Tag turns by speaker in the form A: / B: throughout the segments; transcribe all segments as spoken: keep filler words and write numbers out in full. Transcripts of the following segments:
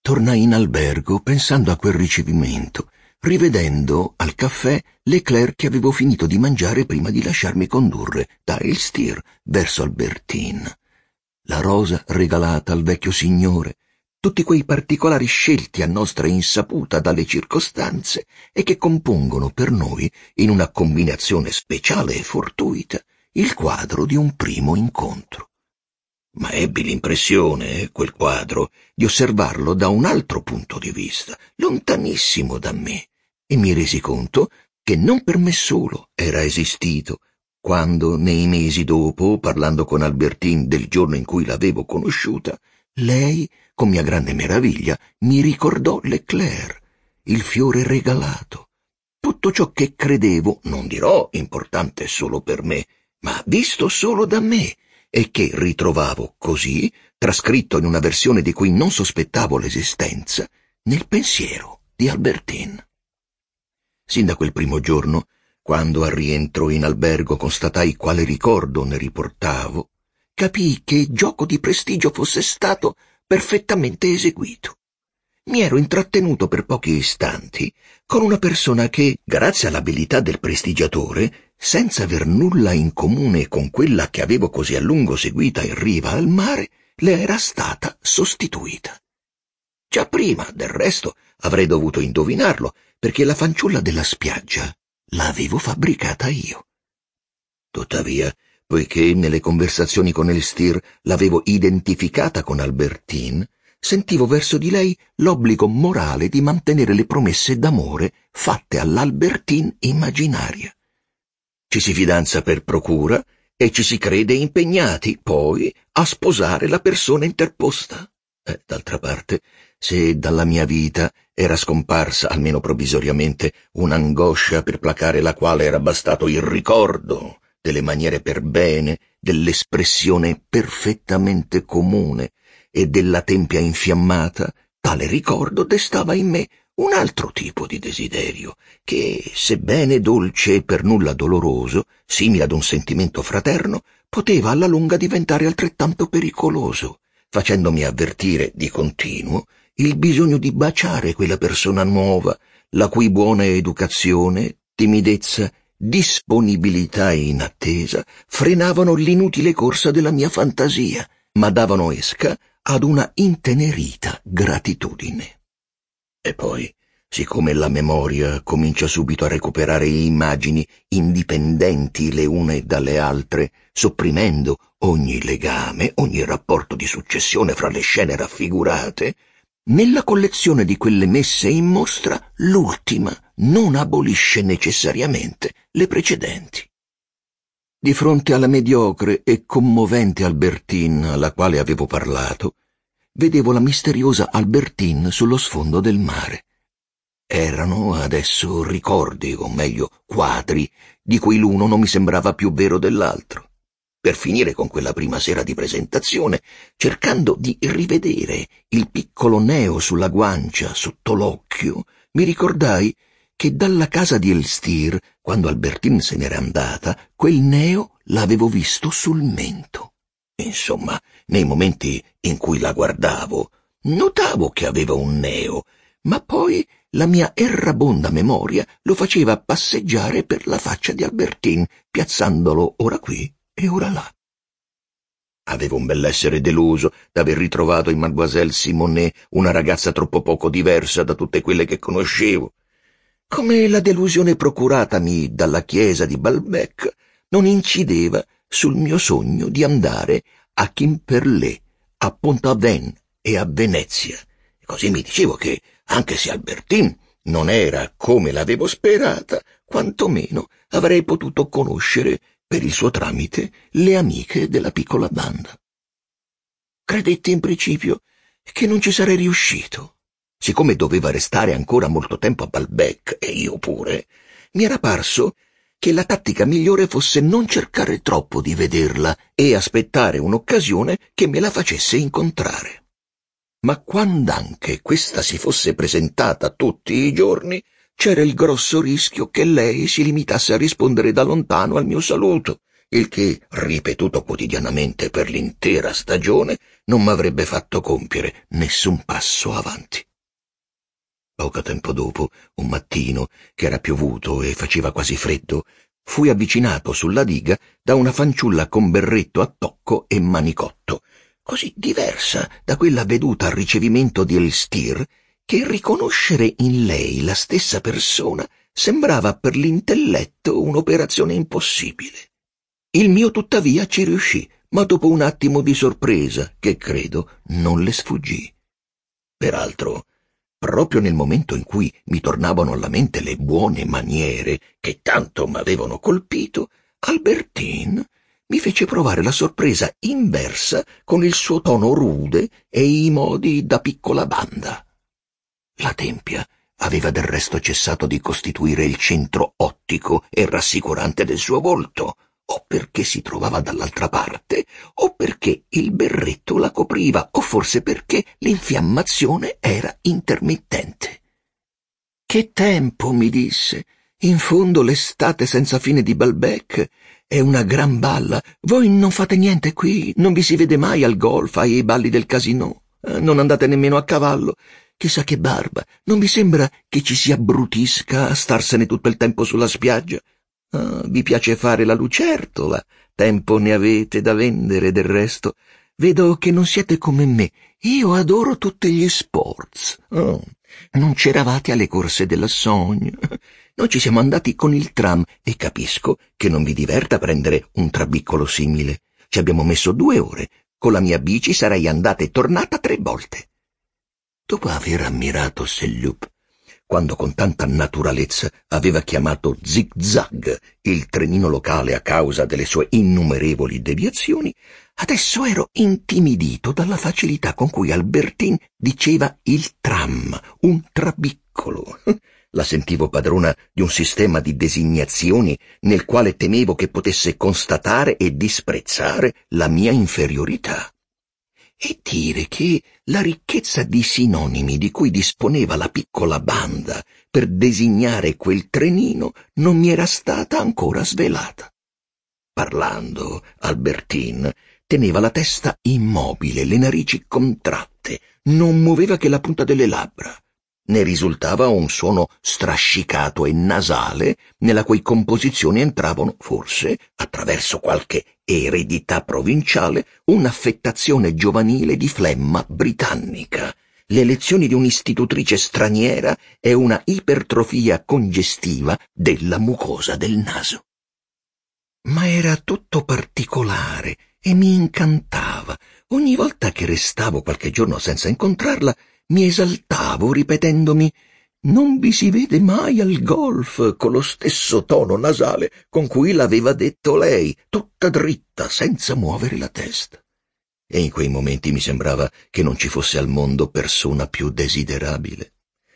A: Tornai in albergo pensando a quel ricevimento, rivedendo al caffè l'eclair che avevo finito di mangiare prima di lasciarmi condurre da Elstir verso Albertine. La rosa regalata al vecchio signore, tutti quei particolari scelti a nostra insaputa dalle circostanze e che compongono per noi, in una combinazione speciale e fortuita, il quadro di un primo incontro. Ma ebbi l'impressione, quel quadro, di osservarlo da un altro punto di vista, lontanissimo da me, e mi resi conto che non per me solo era esistito, quando, nei mesi dopo, parlando con Albertine del giorno in cui l'avevo conosciuta, lei, con mia grande meraviglia, mi ricordò l'eclair, il fiore regalato, tutto ciò che credevo, non dirò importante solo per me, ma visto solo da me, e che ritrovavo così, trascritto in una versione di cui non sospettavo l'esistenza, nel pensiero di Albertine. Sin da quel primo giorno, quando al rientro in albergo constatai quale ricordo ne riportavo, capii che il gioco di prestigio fosse stato perfettamente eseguito. Mi ero intrattenuto per pochi istanti con una persona che, grazie all'abilità del prestigiatore, senza aver nulla in comune con quella che avevo così a lungo seguita in riva al mare, le era stata sostituita. Già prima, del resto, avrei dovuto indovinarlo, perché la fanciulla della spiaggia l'avevo fabbricata io. Tuttavia, poiché nelle conversazioni con Elstir l'avevo identificata con Albertine, sentivo verso di lei l'obbligo morale di mantenere le promesse d'amore fatte all'Albertine immaginaria. Ci si fidanza per procura e ci si crede impegnati, poi, a sposare la persona interposta. Eh, d'altra parte, se dalla mia vita era scomparsa, almeno provvisoriamente, un'angoscia per placare la quale era bastato il ricordo delle maniere per bene, dell'espressione perfettamente comune e della tempia infiammata, tale ricordo destava in me un altro tipo di desiderio, che, sebbene dolce e per nulla doloroso, simile ad un sentimento fraterno, poteva alla lunga diventare altrettanto pericoloso, facendomi avvertire di continuo il bisogno di baciare quella persona nuova, la cui buona educazione, timidezza, disponibilità in attesa frenavano l'inutile corsa della mia fantasia, ma davano esca ad una intenerita gratitudine. E poi, siccome la memoria comincia subito a recuperare immagini indipendenti le une dalle altre, sopprimendo ogni legame, ogni rapporto di successione fra le scene raffigurate, nella collezione di quelle messe in mostra, l'ultima non abolisce necessariamente le precedenti. Di fronte alla mediocre e commovente Albertine alla quale avevo parlato, vedevo la misteriosa Albertine sullo sfondo del mare. Erano adesso ricordi, o meglio quadri, di cui l'uno non mi sembrava più vero dell'altro. Per finire con quella prima sera di presentazione, cercando di rivedere il piccolo neo sulla guancia, sotto l'occhio, mi ricordai che dalla casa di Elstir, quando Albertine se n'era andata, quel neo l'avevo visto sul mento. Insomma, nei momenti in cui la guardavo, notavo che aveva un neo, ma poi la mia errabonda memoria lo faceva passeggiare per la faccia di Albertine, piazzandolo ora qui e ora là. Avevo un bell'essere deluso d'aver ritrovato in Mademoiselle Simonet una ragazza troppo poco diversa da tutte quelle che conoscevo, come la delusione procuratami dalla chiesa di Balbec non incideva sul mio sogno di andare a Quimperlé, a Pont-Aven e a Venezia. E così mi dicevo che, anche se Albertine non era come l'avevo sperata, quantomeno avrei potuto conoscere, per il suo tramite, le amiche della piccola banda. Credetti in principio che non ci sarei riuscito. Siccome doveva restare ancora molto tempo a Balbec, e io pure, mi era parso che la tattica migliore fosse non cercare troppo di vederla e aspettare un'occasione che me la facesse incontrare. Ma quand'anche questa si fosse presentata tutti i giorni, c'era il grosso rischio che lei si limitasse a rispondere da lontano al mio saluto, il che, ripetuto quotidianamente per l'intera stagione, non m'avrebbe fatto compiere nessun passo avanti. Poco tempo dopo, un mattino, che era piovuto e faceva quasi freddo, fui avvicinato sulla diga da una fanciulla con berretto a tocco e manicotto, così diversa da quella veduta al ricevimento di Elstir, che riconoscere in lei la stessa persona sembrava per l'intelletto un'operazione impossibile. Il mio tuttavia ci riuscì, ma dopo un attimo di sorpresa che credo non le sfuggì. Peraltro, proprio nel momento in cui mi tornavano alla mente le buone maniere che tanto m'avevano colpito, Albertine mi fece provare la sorpresa inversa con il suo tono rude e i modi da piccola banda. La tempia aveva del resto cessato di costituire il centro ottico e rassicurante del suo volto, o perché si trovava dall'altra parte, o perché il berretto la copriva, o forse perché l'infiammazione era intermittente. «Che tempo», mi disse, «in fondo l'estate senza fine di Balbec è una gran balla. Voi non fate niente qui, non vi si vede mai al golf, ai balli del casino, eh, non andate nemmeno a cavallo. Chissà che barba, non vi sembra che ci si abbrutisca a starsene tutto il tempo sulla spiaggia? Ah, vi piace fare la lucertola, tempo ne avete da vendere del resto. Vedo che non siete come me, io adoro tutti gli sports. Oh, non c'eravate alle corse della Sogne. Noi ci siamo andati con il tram e capisco che non vi diverta prendere un trabiccolo simile. Ci abbiamo messo due ore, con la mia bici sarei andata e tornata tre volte. Dopo aver ammirato Selloup, quando con tanta naturalezza aveva chiamato Zig-Zag il trenino locale a causa delle sue innumerevoli deviazioni, adesso ero intimidito dalla facilità con cui Albertine diceva il tram, un trabiccolo. La sentivo padrona di un sistema di designazioni nel quale temevo che potesse constatare e disprezzare la mia inferiorità. E dire che la ricchezza di sinonimi di cui disponeva la piccola banda per designare quel trenino non mi era stata ancora svelata. Parlando, Albertine teneva la testa immobile, le narici contratte, non muoveva che la punta delle labbra. Ne risultava un suono strascicato e nasale, nella cui composizione entravano, forse, attraverso qualche eredità provinciale, un'affettazione giovanile di flemma britannica, le lezioni di un'istitutrice straniera e una ipertrofia congestiva della mucosa del naso. Ma era tutto particolare e mi incantava. Ogni volta che restavo qualche giorno senza incontrarla, mi esaltavo ripetendomi «Non vi si vede mai al golf», con lo stesso tono nasale con cui l'aveva detto lei, tutta dritta, senza muovere la testa. E in quei momenti mi sembrava che non ci fosse al mondo persona più desiderabile.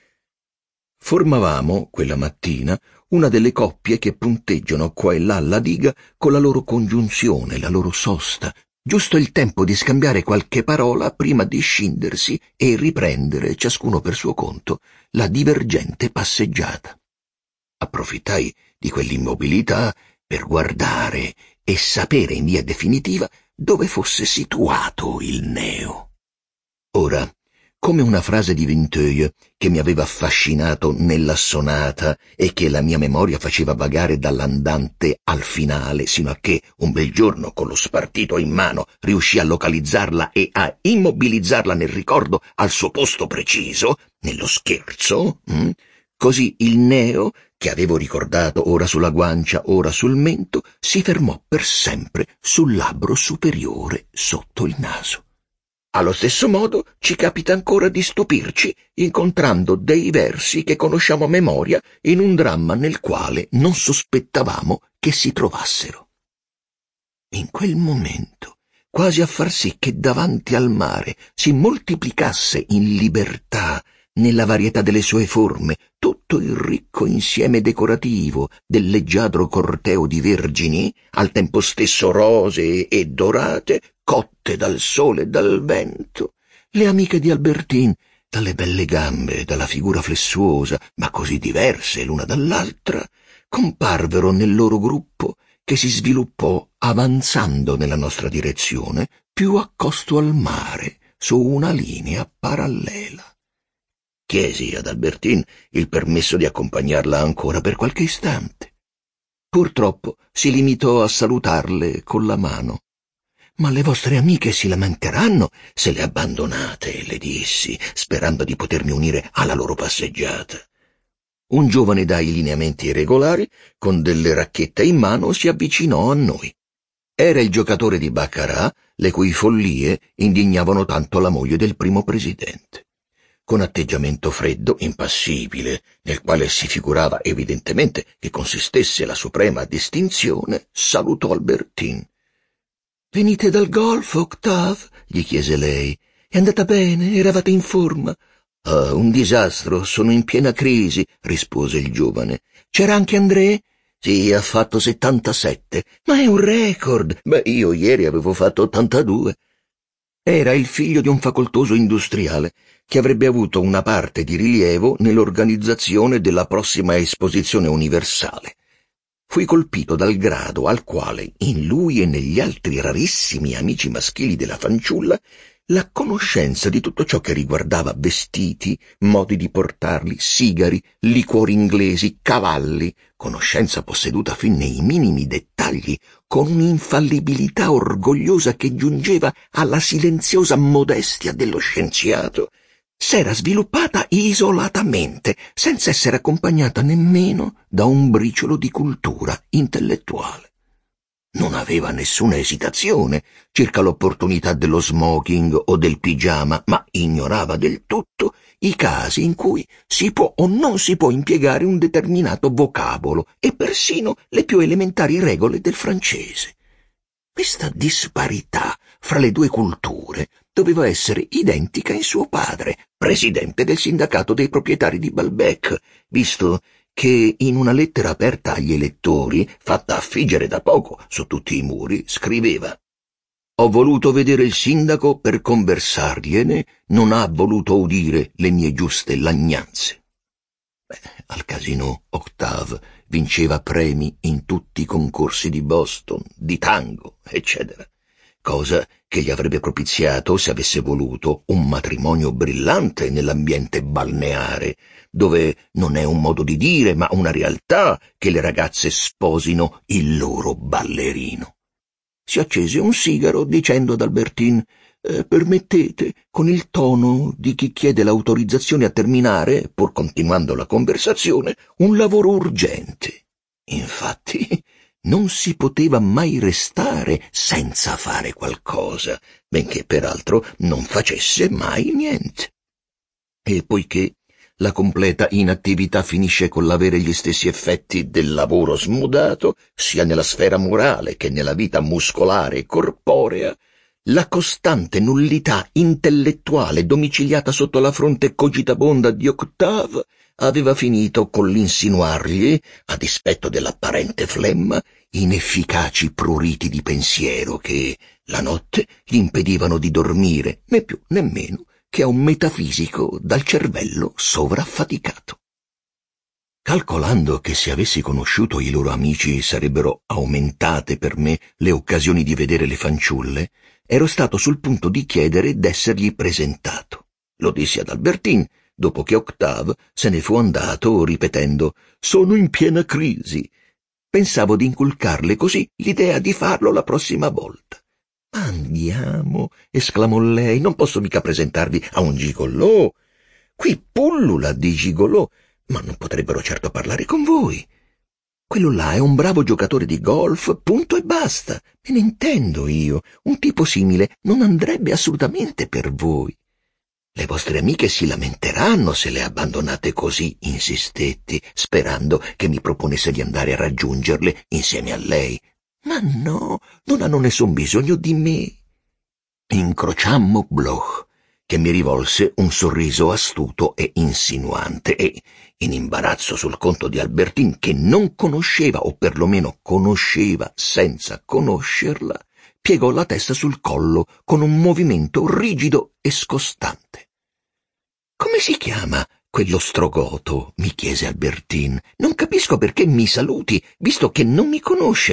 A: Formavamo, quella mattina, una delle coppie che punteggiano qua e là la diga con la loro congiunzione, la loro sosta, giusto il tempo di scambiare qualche parola prima di scindersi e riprendere, ciascuno per suo conto, la divergente passeggiata. Approfittai di quell'immobilità per guardare e sapere in via definitiva dove fosse situato il neo. Ora, come una frase di Vinteuil che mi aveva affascinato nella sonata e che la mia memoria faceva vagare dall'andante al finale, sino a che un bel giorno con lo spartito in mano riuscì a localizzarla e a immobilizzarla nel ricordo al suo posto preciso, nello scherzo, hm? Così il neo, che avevo ricordato ora sulla guancia, ora sul mento, si fermò per sempre sul labbro superiore sotto il naso. Allo stesso modo ci capita ancora di stupirci incontrando dei versi che conosciamo a memoria in un dramma nel quale non sospettavamo che si trovassero. In quel momento, quasi a far sì che davanti al mare si moltiplicasse in libertà, nella varietà delle sue forme, tutto il ricco insieme decorativo del leggiadro corteo di vergini, al tempo stesso rosee e dorate, cotte dal sole e dal vento, le amiche di Albertine, dalle belle gambe, dalla figura flessuosa, ma così diverse l'una dall'altra, comparvero nel loro gruppo che si sviluppò avanzando nella nostra direzione più accosto al mare, su una linea parallela. Chiesi ad Albertine il permesso di accompagnarla ancora per qualche istante. Purtroppo si limitò a salutarle con la mano. «Ma le vostre amiche si lamenteranno se le abbandonate», le dissi, sperando di potermi unire alla loro passeggiata. Un giovane dai lineamenti irregolari, con delle racchette in mano, si avvicinò a noi. Era il giocatore di baccarat, le cui follie indignavano tanto la moglie del primo presidente. Con atteggiamento freddo, impassibile, nel quale si figurava evidentemente che consistesse la suprema distinzione, salutò Albertine. «Venite dal golf, Octave?» gli chiese lei. «È andata bene? Eravate in forma?» «Ah, un disastro, sono in piena crisi», rispose il giovane. «C'era anche André?» «Sì, ha fatto settantasette. Ma è un record! Beh, io ieri avevo fatto ottantadue». Era il figlio di un facoltoso industriale che avrebbe avuto una parte di rilievo nell'organizzazione della prossima esposizione universale. Fui colpito dal grado al quale, in lui e negli altri rarissimi amici maschili della fanciulla, la conoscenza di tutto ciò che riguardava vestiti, modi di portarli, sigari, liquori inglesi, cavalli, conoscenza posseduta fin nei minimi dettagli, con un'infallibilità orgogliosa che giungeva alla silenziosa modestia dello scienziato, s'era sviluppata isolatamente, senza essere accompagnata nemmeno da un briciolo di cultura intellettuale. Non aveva nessuna esitazione circa l'opportunità dello smoking o del pigiama, ma ignorava del tutto i casi in cui si può o non si può impiegare un determinato vocabolo e persino le più elementari regole del francese. Questa disparità fra le due culture doveva essere identica in suo padre, presidente del sindacato dei proprietari di Balbec, visto che in una lettera aperta agli elettori, fatta affiggere da poco su tutti i muri, scriveva: «Ho voluto vedere il sindaco per conversargliene, non ha voluto udire le mie giuste lagnanze». Beh, al casino Octave vinceva premi in tutti i concorsi di Boston, di tango, eccetera, cosa che gli avrebbe propiziato, se avesse voluto, un matrimonio brillante nell'ambiente balneare, dove non è un modo di dire, ma una realtà che le ragazze sposino il loro ballerino. Si accese un sigaro dicendo ad Albertine: eh, «Permettete», con il tono di chi chiede l'autorizzazione a terminare, pur continuando la conversazione, un lavoro urgente. Infatti, non si poteva mai restare senza fare qualcosa, benché peraltro non facesse mai niente. E poiché la completa inattività finisce con l'avere gli stessi effetti del lavoro smodato, sia nella sfera morale che nella vita muscolare e corporea, la costante nullità intellettuale domiciliata sotto la fronte cogitabonda di Octave aveva finito con l'insinuargli, a dispetto dell'apparente flemma, inefficaci pruriti di pensiero che, la notte, gli impedivano di dormire, né più né meno che a un metafisico dal cervello sovraffaticato. Calcolando che se avessi conosciuto i loro amici sarebbero aumentate per me le occasioni di vedere le fanciulle, ero stato sul punto di chiedere d'essergli presentato. Lo dissi ad Albertine, dopo che Octave se ne fu andato ripetendo: «Sono in piena crisi». Pensavo di inculcarle così l'idea di farlo la prossima volta. «Andiamo», esclamò lei, «non posso mica presentarvi a un gigolò. Qui pullula di gigolò, ma non potrebbero certo parlare con voi. Quello là è un bravo giocatore di golf, punto e basta. Me ne intendo io. Un tipo simile non andrebbe assolutamente per voi. Le vostre amiche si lamenteranno se le abbandonate così», insistetti, sperando che mi proponesse di andare a raggiungerle insieme a lei. «Ma no, non hanno nessun bisogno di me». Incrociammo Bloch, che mi rivolse un sorriso astuto e insinuante e, in imbarazzo sul conto di Albertine, che non conosceva, o perlomeno conosceva senza conoscerla, piegò la testa sul collo con un movimento rigido e scostante. «Come si chiama quello strogoto?» mi chiese Albertine. «Non capisco perché mi saluti, visto che non mi conosce».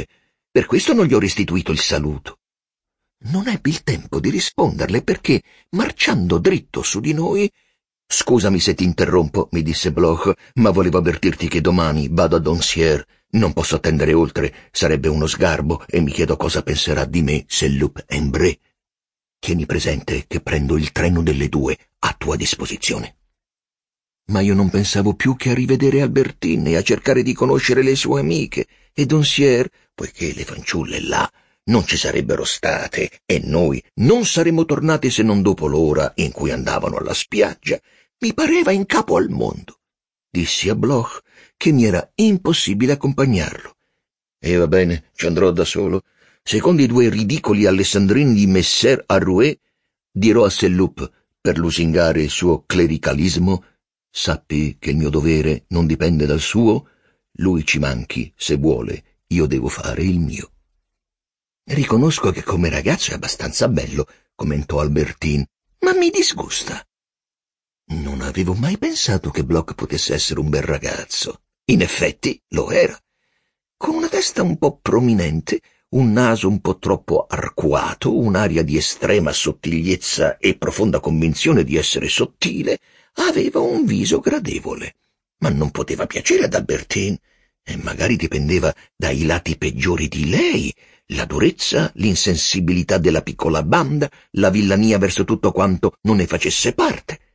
A: Per questo non gli ho restituito il saluto. Non ebbi il tempo di risponderle perché, marciando dritto su di noi... «Scusami se ti interrompo», mi disse Bloch, «ma volevo avvertirti che domani vado a Doncières. Non posso attendere oltre, sarebbe uno sgarbo e mi chiedo cosa penserà di me se Loup Embré. Tieni presente che prendo il treno delle due a tua disposizione». Ma io non pensavo più che a rivedere Albertine e a cercare di conoscere le sue amiche, e Doncières, poiché le fanciulle là non ci sarebbero state e noi non saremmo tornati se non dopo l'ora in cui andavano alla spiaggia, mi pareva in capo al mondo. Dissi a Bloch che mi era impossibile accompagnarlo. «E va bene, ci andrò da solo. Secondo i due ridicoli alessandrini di Messer Arrouet, dirò a Selloup, per lusingare il suo clericalismo: sappi che il mio dovere non dipende dal suo, lui ci manchi se vuole, io devo fare il mio». «Riconosco che come ragazzo è abbastanza bello», commentò Albertine, «ma mi disgusta». Non avevo mai pensato che Bloch potesse essere un bel ragazzo. In effetti lo era. Con una testa un po' prominente, un naso un po' troppo arcuato, un'aria di estrema sottigliezza e profonda convinzione di essere sottile, aveva un viso gradevole. Ma non poteva piacere ad Albertine, e magari dipendeva dai lati peggiori di lei, la durezza, l'insensibilità della piccola banda, la villania verso tutto quanto non ne facesse parte.